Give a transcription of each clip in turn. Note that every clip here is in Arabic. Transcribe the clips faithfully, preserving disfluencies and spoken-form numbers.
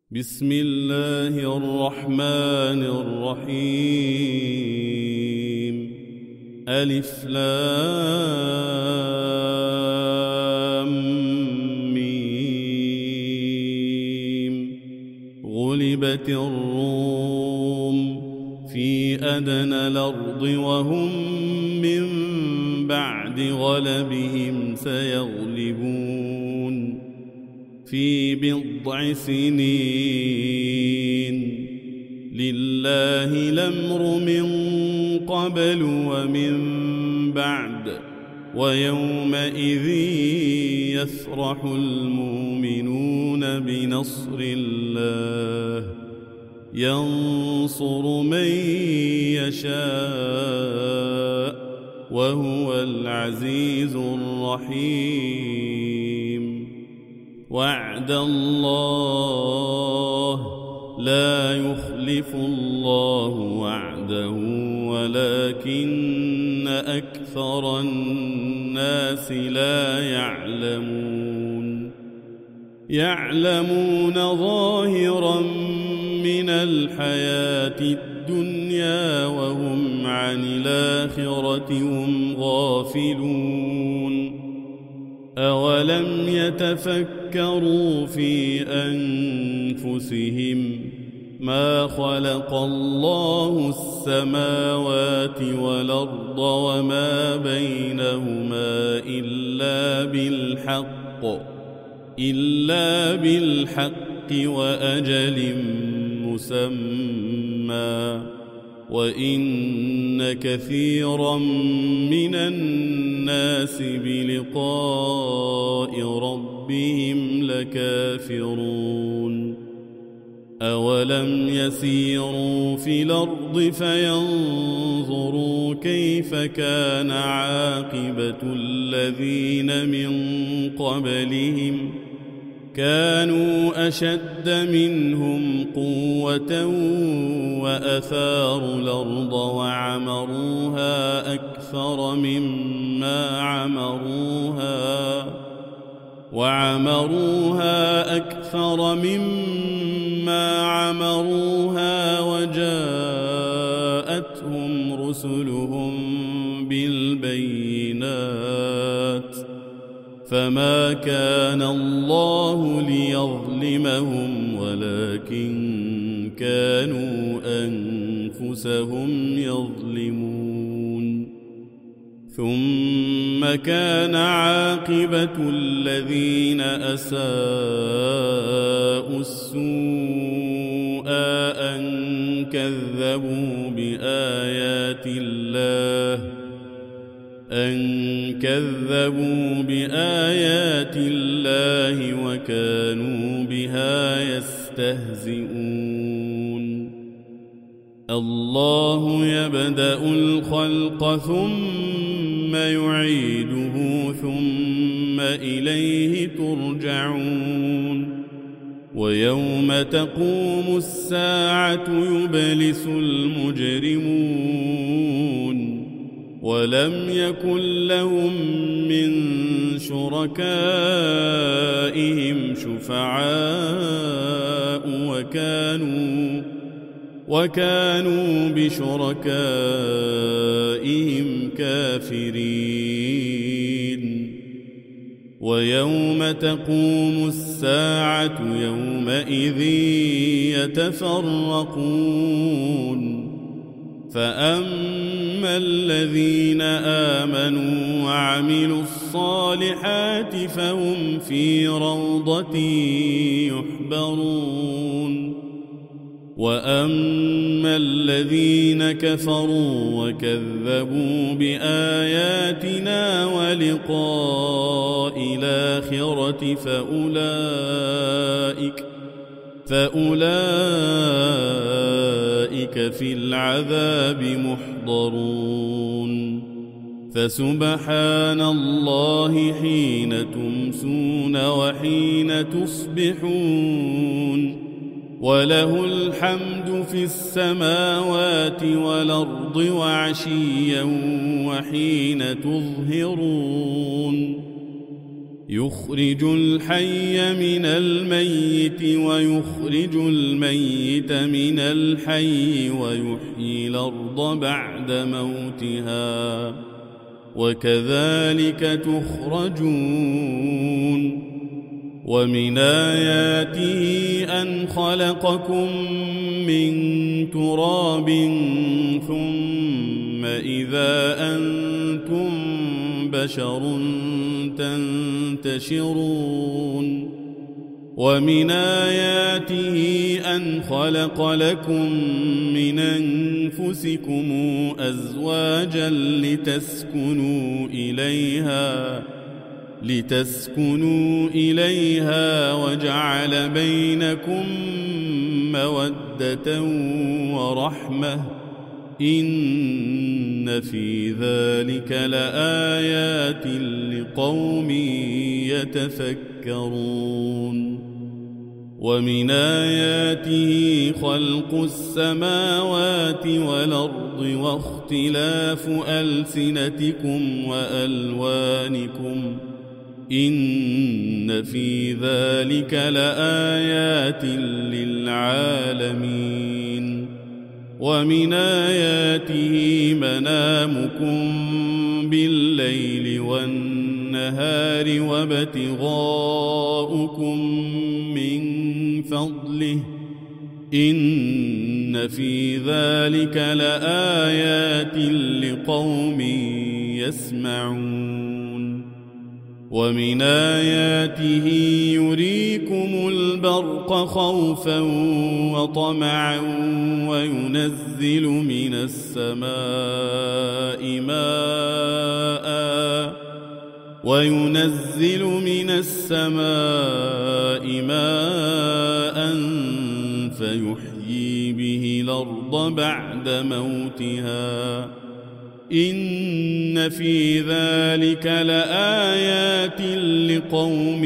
بسم الله الرحمن الرحيم. ألف لام ميم. غلبت الروم في أدنى الأرض وهم من بعد غلبهم سيغلبون في بضع سنين. لله الأمر من قبل ومن بعد، ويومئذ يفرح المؤمنون بنصر الله ينصر من يشاء وهو العزيز الرحيم. وعد الله لا يخلف الله وعده ولكن أكثر الناس لا يعلمون. يعلمون ظاهرا من الحياة الدنيا وهم عن الآخرة هم غافلون. أولم يتفكروا في أنفسهم ما خلق الله السماوات والأرض وما بينهما إلا بالحق إلا بالحق وأجل مسمى، وإن كثيرا من الناس بلقاء ربهم لكافرون. أولم يسيروا في الأرض فينظروا كيف كان عاقبة الذين من قبلهم كانوا أشد منهم قوة وأثاروا الأرض وعمروها أكثر مما عمروها وعمروها أكثر مما عمروها وجاءتهم رسلهم بالبينات فما كان الله ليظلمهم ولكن كانوا أنفسهم يظلمون. ثم كان عاقبة الذين أساءوا السوء أن كذبوا بآيات الله أن كذبوا بآيات الله وكانوا بها يستهزئون. الله يبدأ الخلق ثم يعيده ثم إليه ترجعون. ويوم تقوم الساعة يبلس المجرمون ولم يكن لهم من شركائهم شفعاء وكانوا وكانوا بشركائهم كافرين. ويوم تقوم الساعة يومئذ يتفرقون. فأما الذين آمنوا وعملوا الصالحات فهم في روضة يحبرون. وأما الذين كفروا وكذبوا بآياتنا ولقاء الآخرة فأولئك فأولئك في العذاب محضرون. فسبحان الله حين تمسون وحين تصبحون وله الحمد في السماوات والأرض وعشيا وحين تظهرون. يخرج الحي من الميت ويخرج الميت من الحي ويحيي الأرض بعد موتها وكذلك تخرجون ومن آياته أن خلقكم من تراب ثم إذا أنتم بشر تنتشرون ومن آياته أن خلق لكم من أنفسكم أزواجا لتسكنوا إليها لتسكنوا إليها وجعل بينكم مودة ورحمة إن في ذلك لآيات لقوم يتفكرون ومن آياته خلق السماوات والأرض واختلاف ألسنتكم وألوانكم إن في ذلك لآيات للعالمين ومن آياته منامكم بالليل والنهار وابتغاؤكم من فضله إن في ذلك لآيات لقوم يسمعون ومن آياته يريكم البرق خوفا وطمعا وينزل من السماء ماء وينزل من السماء ماء فيحيي به الأرض بعد موتها إن في ذلك لآيات لقوم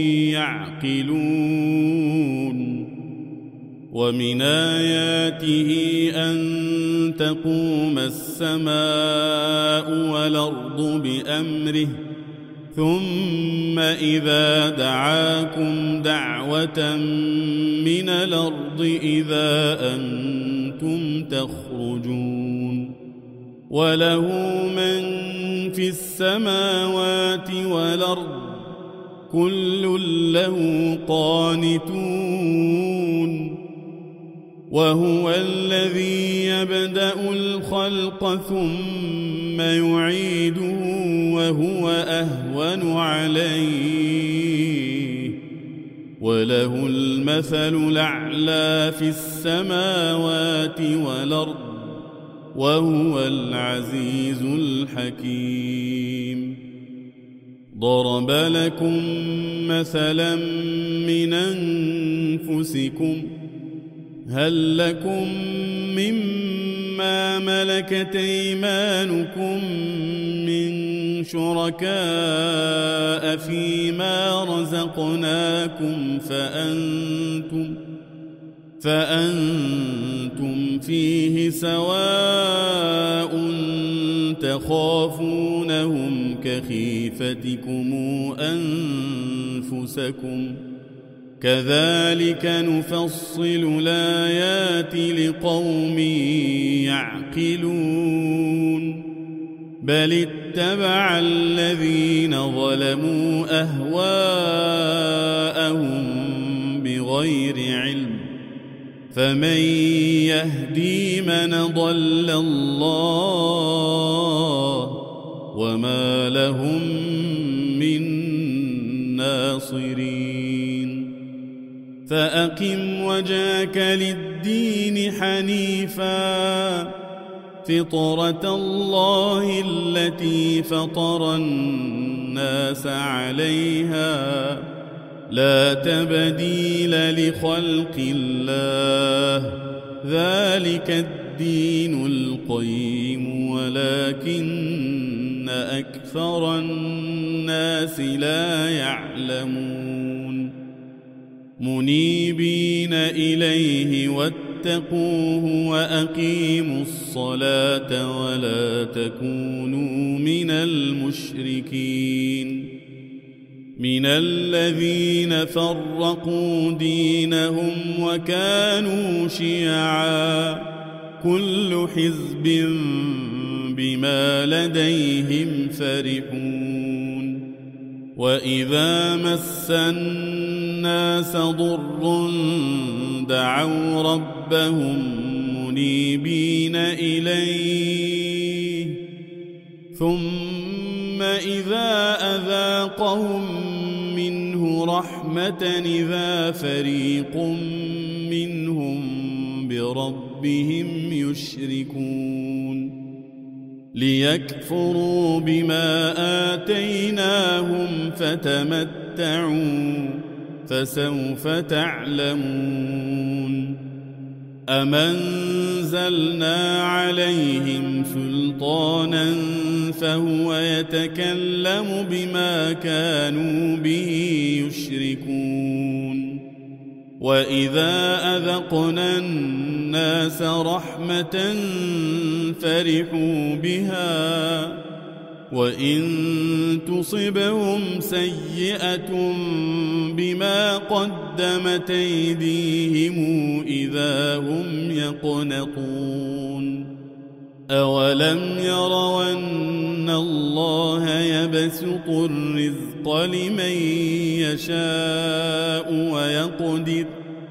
يعقلون ومن آياته أن تقوم السماء والأرض بأمره ثم إذا دعاكم دعوة من الأرض إذا أنتم تخرجون وله من في السماوات والأرض كل له قانتون وهو الذي يبدأ الخلق ثم يعيده وهو أهون عليه وله المثل الأعلى في السماوات والأرض وهو العزيز الحكيم ضرب لكم مثلا من أنفسكم هل لكم مما ملكت أيمانكم من شركاء فيما رزقناكم فأنتم فأنتم فيه سواء تخافونهم كخيفتكم أنفسكم كذلك نفصل الآيات لقوم يعقلون بل اتبع الذين ظلموا أهواءهم بغير علم فمن يهدي من ضل الله وما لهم من ناصرين فأقم وجهك للدين حنيفا فطرة الله التي فطر الناس عليها لا تبديل لخلق الله ذلك الدين القيم ولكن أكثر الناس لا يعلمون منيبين إليه واتقوه وأقيموا الصلاة ولا تكونوا من المشركين من الذين فرقوا دينهم وكانوا شيعا كل حزب بما لديهم فرحون وإذا مس الناس ضر دعوا ربهم منيبين إليه ثم إذا أذاقهم منه رحمة إذا فريق منهم بربهم يشركون ليكفروا بما آتيناهم فتمتعوا فسوف تعلمون أمنزلنا عليهم سلطانا فهو يتكلم بما كانوا به يشركون وإذا أذقنا الناس رحمة فرحوا بها وإن تصبهم سيئة بما قدمت أيديهم إذا هم يقنطون أولم يروا أن الله يبسط الرزق لمن يشاء ويقدر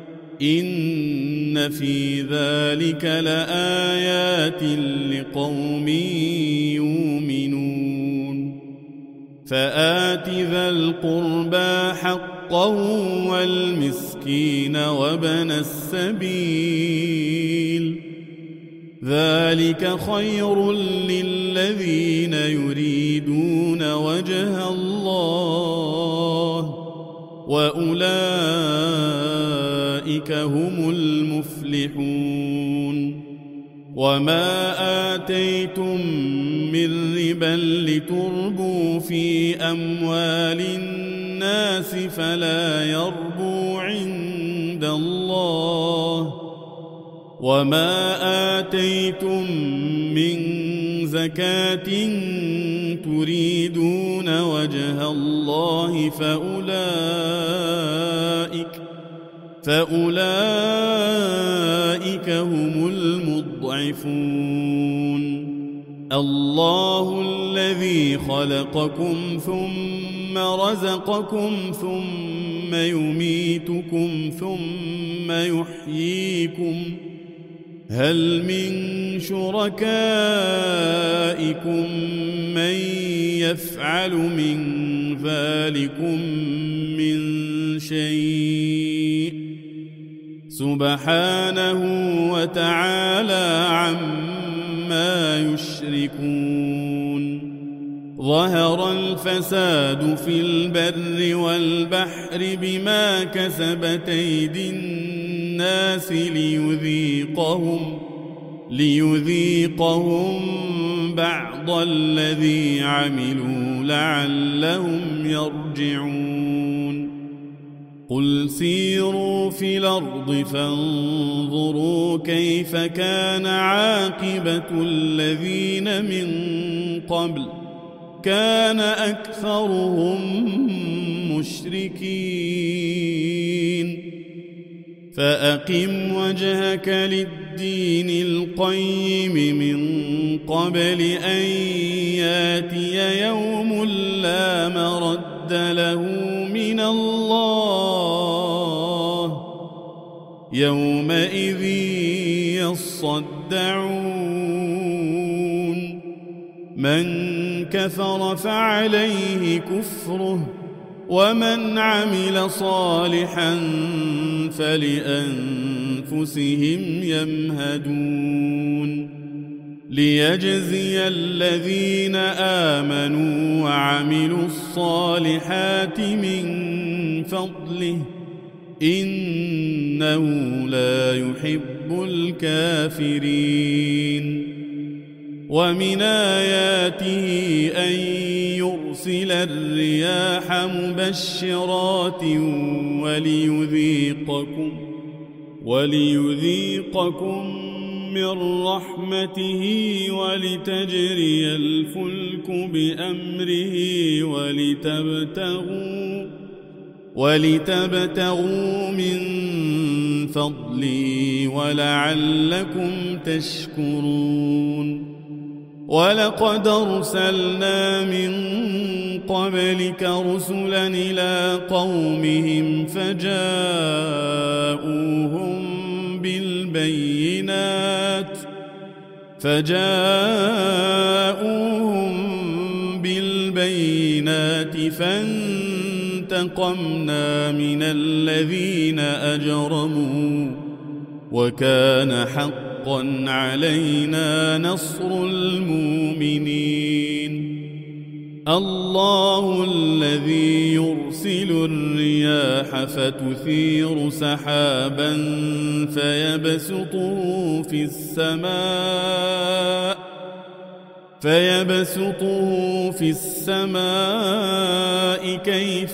إن في ذلك لآيات لقوم يؤمنون فآت ذا القربى حقه والمسكين وابن السبيل ذلك خير للذين يريدون وجه الله وأولئك هم المفلحون وما آتيتم من ربا لتربوا في أموال الناس فلا يربو عند الله وما آتيتم من زكاة تريدون وجه الله فأولئك فأولئك هم المضعفون الله الذي خلقكم ثم رزقكم ثم يميتكم ثم يحييكم هل من شركائكم من يفعل من ذلكم من شيء سبحانه وتعالى عما يشركون ظهر الفساد في البر والبحر بما كسبت أيدي الناس ليذيقهم ليذيقهم بعض الذي عملوا لعلهم يرجعون قل سيروا في الأرض فانظروا كيف كان عاقبة الذين من قبل كان أكثرهم مشركين فأقم وجهك للدين القيم من قبل أن ياتي يوم لا مرد له من الله يومئذ يصدعون من كفر فعليه كفره ومن عمل صالحا فلأنفسهم يمهدون ليجزي الذين آمنوا وعملوا الصالحات من فضله إنه لا يحب الكافرين ومن آياته أن يرسل الرياح مبشرات وليذيقكم وليذيقكم من رحمته ولتجري الفلك بأمره ولتبتغوا ولتبتغوا من فضلي ولعلكم تشكرون ولقد أرسلنا من قبلك رسلا إلى قومهم فجاءوهم بالبينات فجاءوهم بالبينات فانتقمنا من الذين أجرموا وكان حقا علينا نصر المؤمنين الله الذي يرسل الرياح فتثير سحابا فيبسطه في السماء فيبسطه في السماء كيف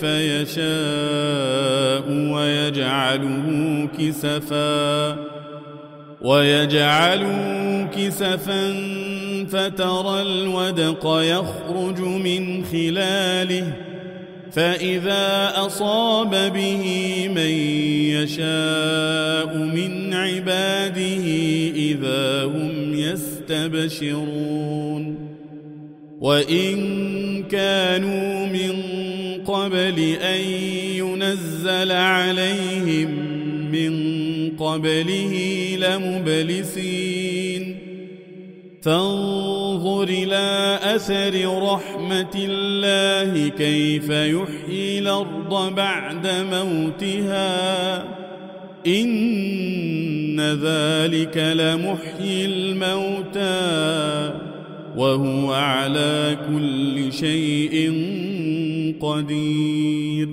يشاء ويجعله كسفا ويجعله كسفا فترى الودق يخرج من خلاله فإذا أصاب به من يشاء من عباده إذا هم يستبشرون وإن كانوا من قبل أن ينزل عليهم من قبله لمبلسين فانظر إلى أثر رحمة الله كيف يحيي الأرض بعد موتها إن ذلك لمحيي الموتى وهو على كل شيء قدير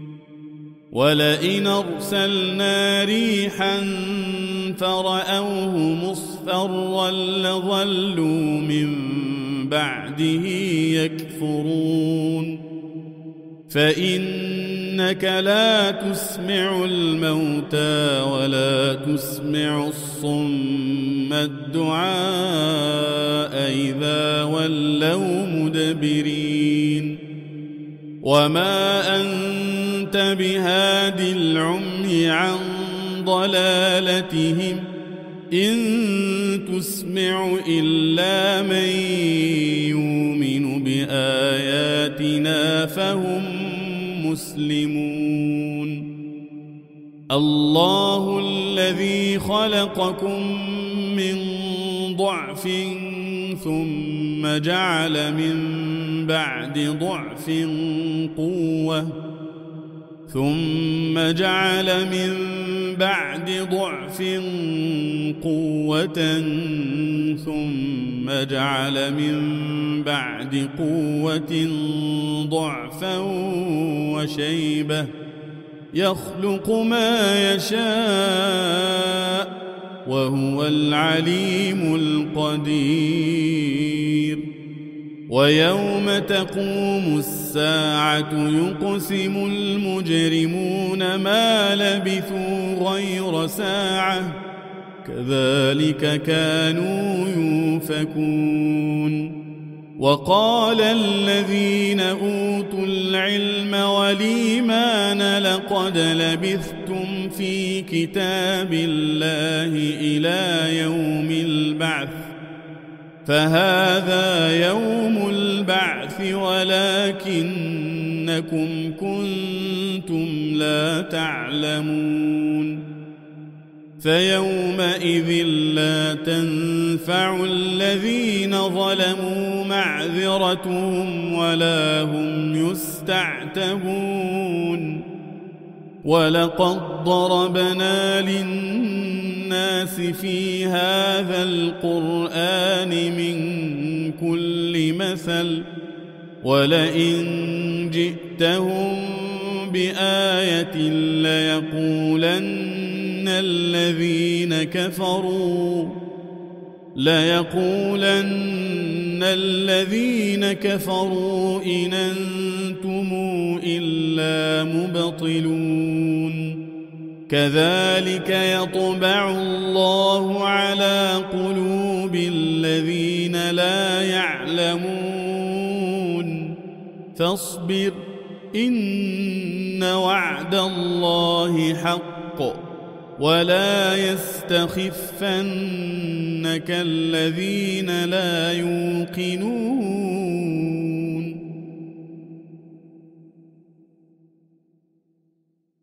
ولئن أرسلنا ريحا فرأوه مصفرا لظلوا من بعده يكفرون فإنك لا تسمع الموتى ولا تسمع الصم الدعاء إذا ولوا مدبرين وما أنت بهاد العمي عن ضلالتهم إن تسمع إلا من يؤمن بآياتنا فهم مسلمون الله الذي خلقكم من ضعف ثم جعل من بعد ضعف قوة ثم جعل من بعد ضعف قوة ثم جعل من بعد قوة ضعفا وشيبة يخلق ما يشاء وهو العليم القدير ويوم تقوم الساعة يقسم المجرمون ما لبثوا غير ساعة كذلك كانوا يؤفكون وقال الذين أوتوا العلم والإيمان لقد لبثتم في كتاب الله إلى يوم البعث فهذا يوم البعث ولكنكم كنتم لا تعلمون فيومئذ لا تنفع الذين ظلموا معذرتهم ولا هم يستعتبون ولقد ضربنا للناس في هذا القرآن من كل مثل ولئن جئتهم بآية ليقولن الذين كفروا ليقولن الذين كفروا إن أنتم إلا مبطلون كذلك يطبع الله على قلوب الذين لا يعلمون فاصبر إن وعد الله حق ولا يستخفنك الذين لا يوقنون